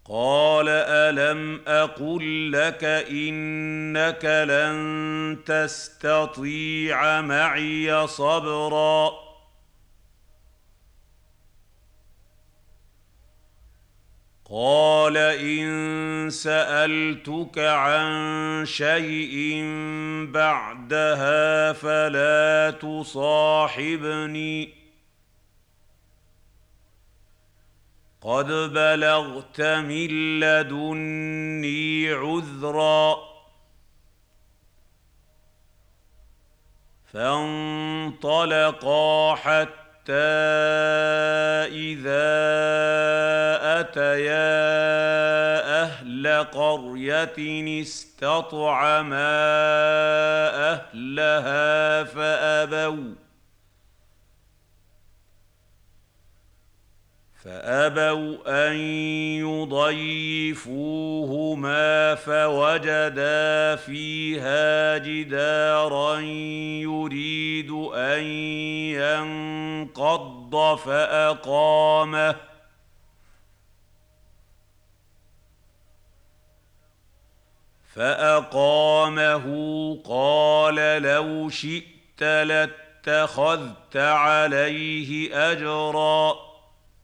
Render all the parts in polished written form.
قال ألم أقل لك إنك لن تستطيع معي صبرا قال إن سألتك عن شيء بعدها فلا تصاحبني قد بلغت من لدني عذرا فانطلقا حتى إذا أتيا أهل قرية استطعما أهلها فأبوا أن يضيفوهما فوجدا فيها جدارا يريد أن ينقض فأقامه قال لو شئت لاتخذت عليه أجرا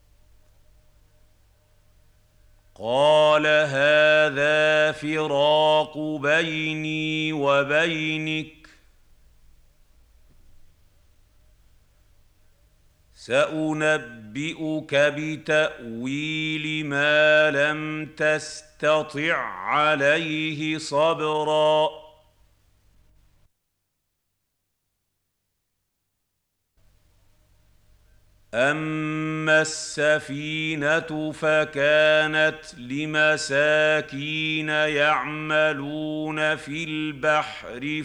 قال هذا فراق بيني وبينك سأنبئك بتأويل ما لم تستطع عليه صبرا أما السفينة فكانت لمساكين يعملون في البحر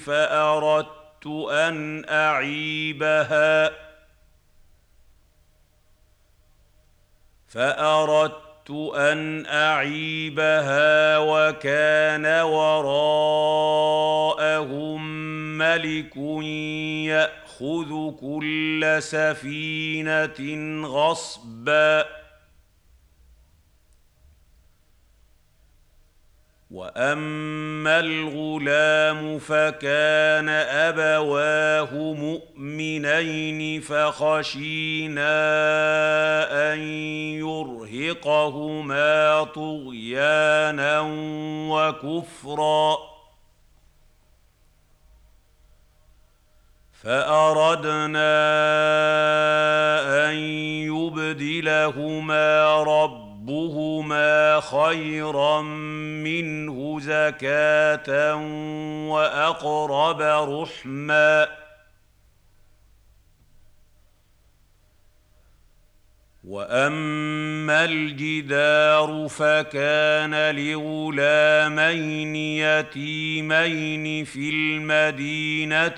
فأردت أن أعيبها وكان وراءهم ملك يأخذ كل سفينة غصبا وأما الغلام فكان أبواه مؤمنين فخشينا أن يرهقهما طغيانا وكفرا فأردنا أن يبدلهما ربهما خيرا منه زكاة وأقرب رحما وأما الجدار فكان لغلامين يتيمين في المدينة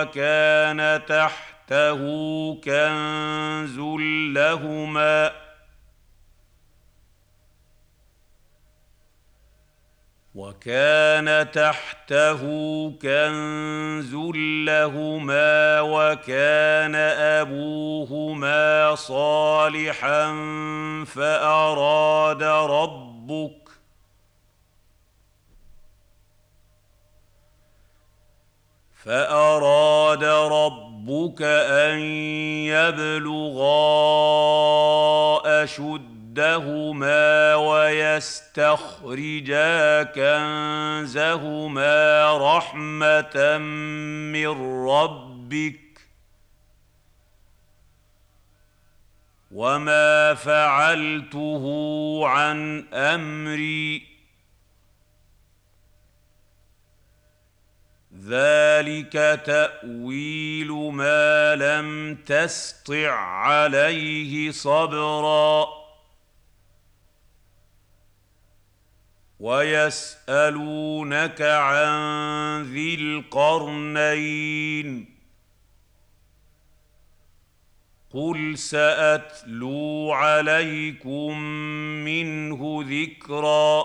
وكان تحته كنز لهما وكان أبوهما صالحا فأراد ربك أن يبلغا أشدهما ويستخرجا كنزهما رحمة من ربك وما فعلته عن أمري ذلك تأويل ما لم تسطع عليه صبرا ويسألونك عن ذي القرنين قل سأتلو عليكم منه ذكرا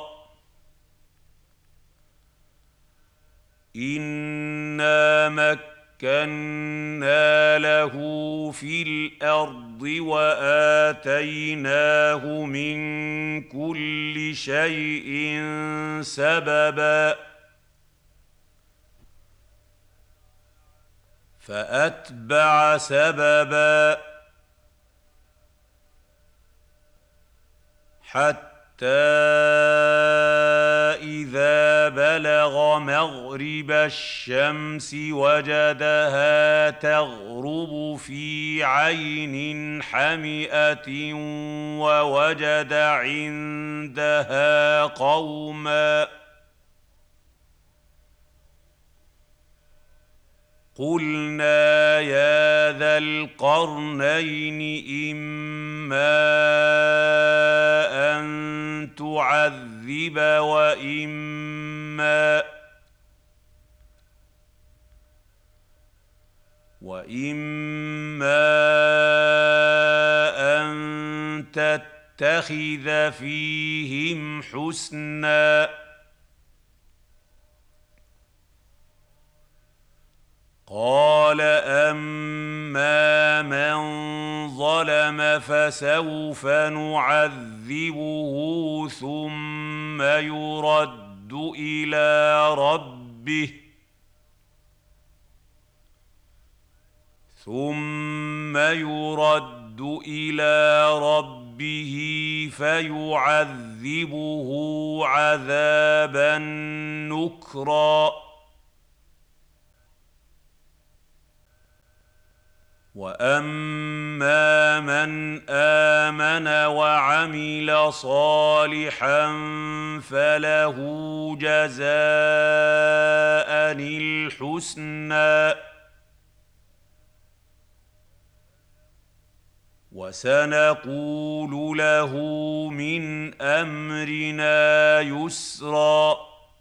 إنا مكنا له في الأرض واتيناه من كل شيء سببا فاتبع سببا حتى إذا بلغ مغرب الشمس وجدها تغرب في عين حمئة ووجد عندها قوما قلنا يا ذا القرنين إما أن تعذب وإما أن تتخذ فيهم حسنا قال أما من ظلم فسوف نعذبه ثم يرد إلى ربه فيعذبه عذابا نكرا وأما من آمن وعمل صالحا فله جزاء الحسنى وسنقول له من أمرنا يسرا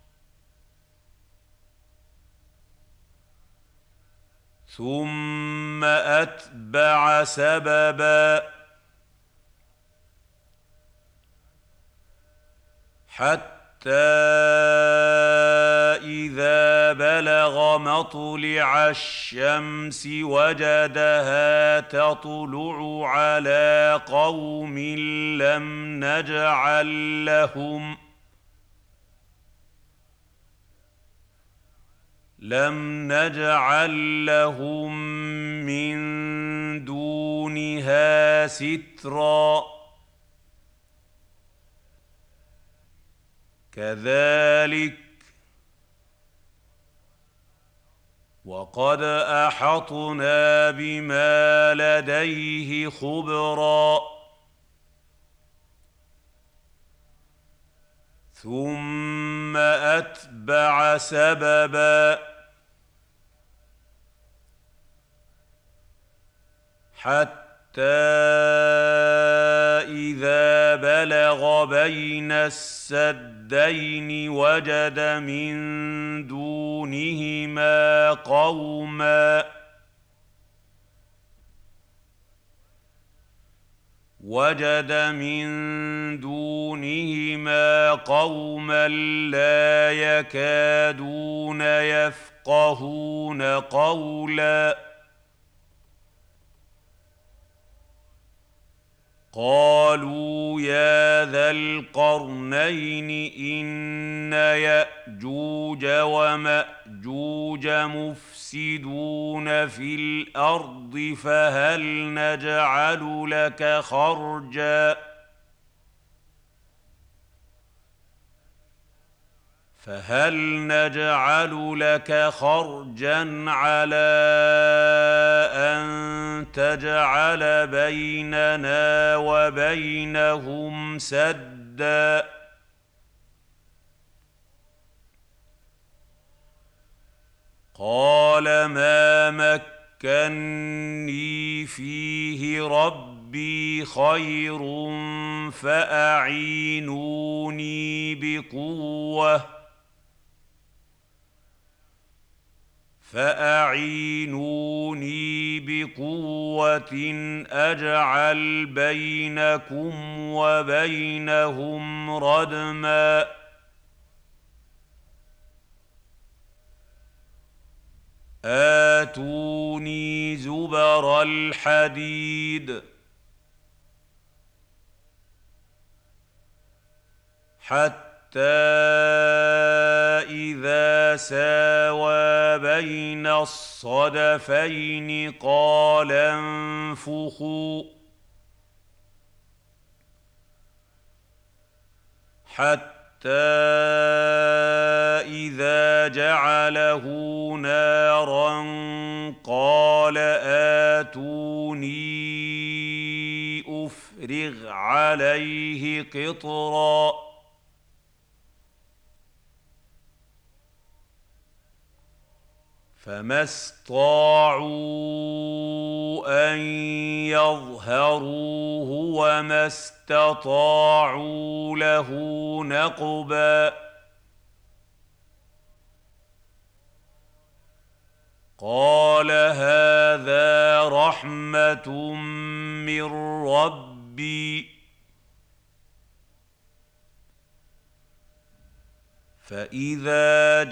ثم أتبع سببا حتى إذا بلغ مطلع الشمس وجدها تطلع على قوم لم نجعل لهم من دونها سترا كذلك وقد أحطنا بما لديه خبرا ثم أتبع سببا حتى إذا بلغ بين السدين وجد من دونهما قوما لا يكادون يفقهون قولا قالوا يا ذا القرنين إن يأجوج ومأجوج مفسدون في الأرض فهل نجعل لك خرجا على أن تجعل بيننا وبينهم سدا قال ما مكني فيه ربي خير فأعينوني بقوة أجعل بينكم وبينهم ردما آتوني زبر الحديد حتى إذا ساوى بين الصدفين قال انفخوا حتى إذا جعله نارا قال آتوني أفرغ عليه قطرا فما استطاعوا أن يظهروه وما استطاعوا له نقبا قال هذا رحمة من ربي فإذا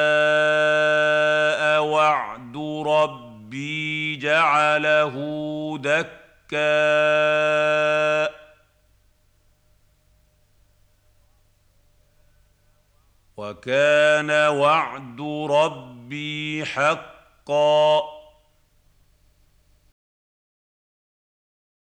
جاء وعد ربي جعله دكا وكان وعد ربي حقا